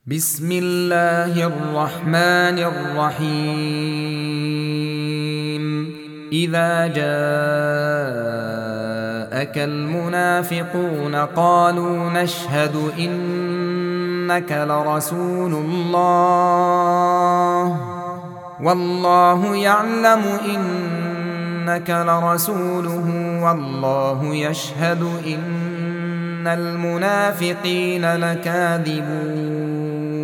بسم الله الرحمن الرحيم إذا جاءك المنافقون قالوا نشهد إنك لرسول الله والله يعلم إنك لرسوله والله يشهد إن المنافقين لكاذبون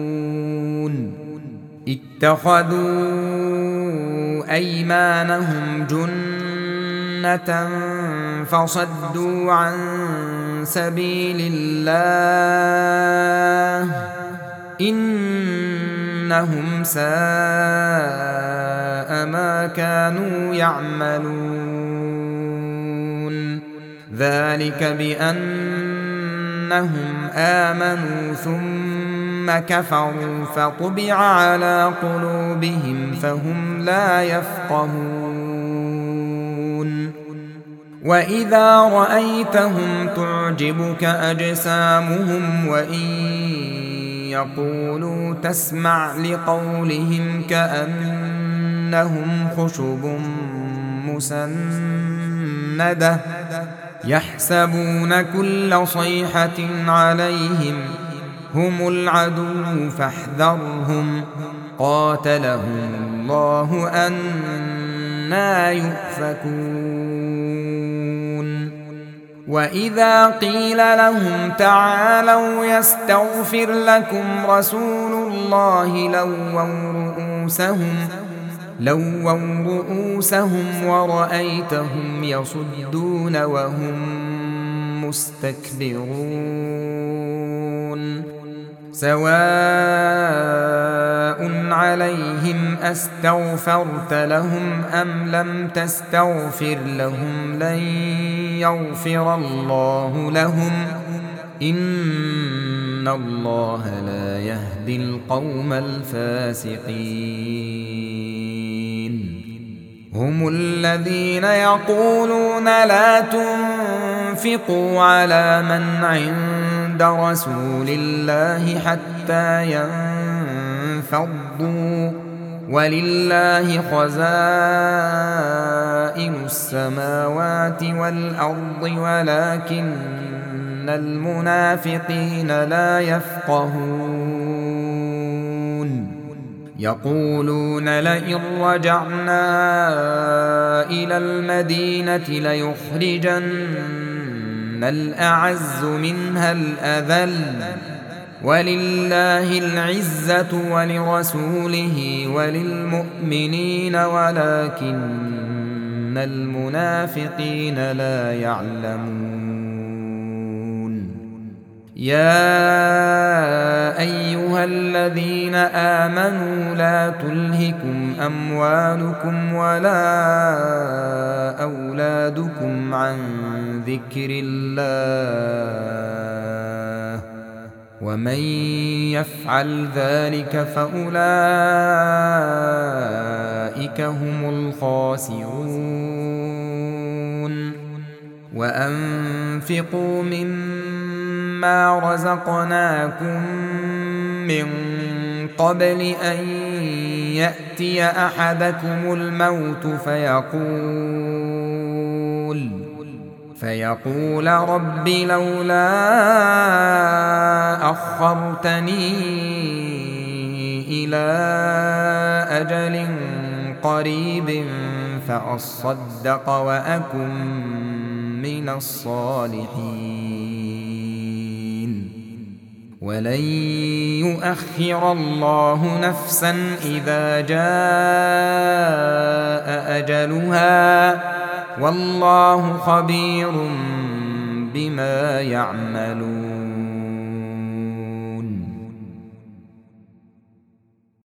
اتخذوا أيمانهم جنة فصدوا عن سبيل الله إنهم ساء ما كانوا يعملون ذلك بأنهم آمنوا ثم كفروا فطبع على قلوبهم فهم لا يفقهون وإذا رأيتهم تعجبك أجسامهم وإن يقولوا تسمع لقولهم كأنهم خشب مسندة يحسبون كل صيحة عليهم هم العدو فاحذرهم قاتلهم الله أنى يؤفكون وإذا قيل لهم تعالوا يستغفر لكم رسول الله لووا رؤوسهم ورأيتهم يصدون وهم مستكبرون سواء عليهم أستغفرت لهم أم لم تستغفر لهم لن يغفر الله لهم إن الله لا يهدي القوم الفاسقين هم الذين يقولون لا تنفقوا على من عند رسول الله حتى ينفضوا ولله خزائن السماوات والأرض ولكن المنافقين لا يفقهون يقولون لئن رجعنا إلى المدينة ليخرجن الأعز منها الأذل ولله العزة ولرسوله وللمؤمنين ولكن المنافقين لا يعلمون يا أيها الذين آمنوا لا تلهكم أموالكم ولا أولادكم عن ذكر الله ومن يفعل ذلك فأولئك هم الخاسرون وأنفقوا مما رزقناكم من قبل أن يأتي أحدكم الموت فيقول رب لولا أخرتني إلى أجل قريب فأصدق وأكن من الصالحين ولن يؤخر الله نفسا إذا جاء أجلها والله خبير بما يعملون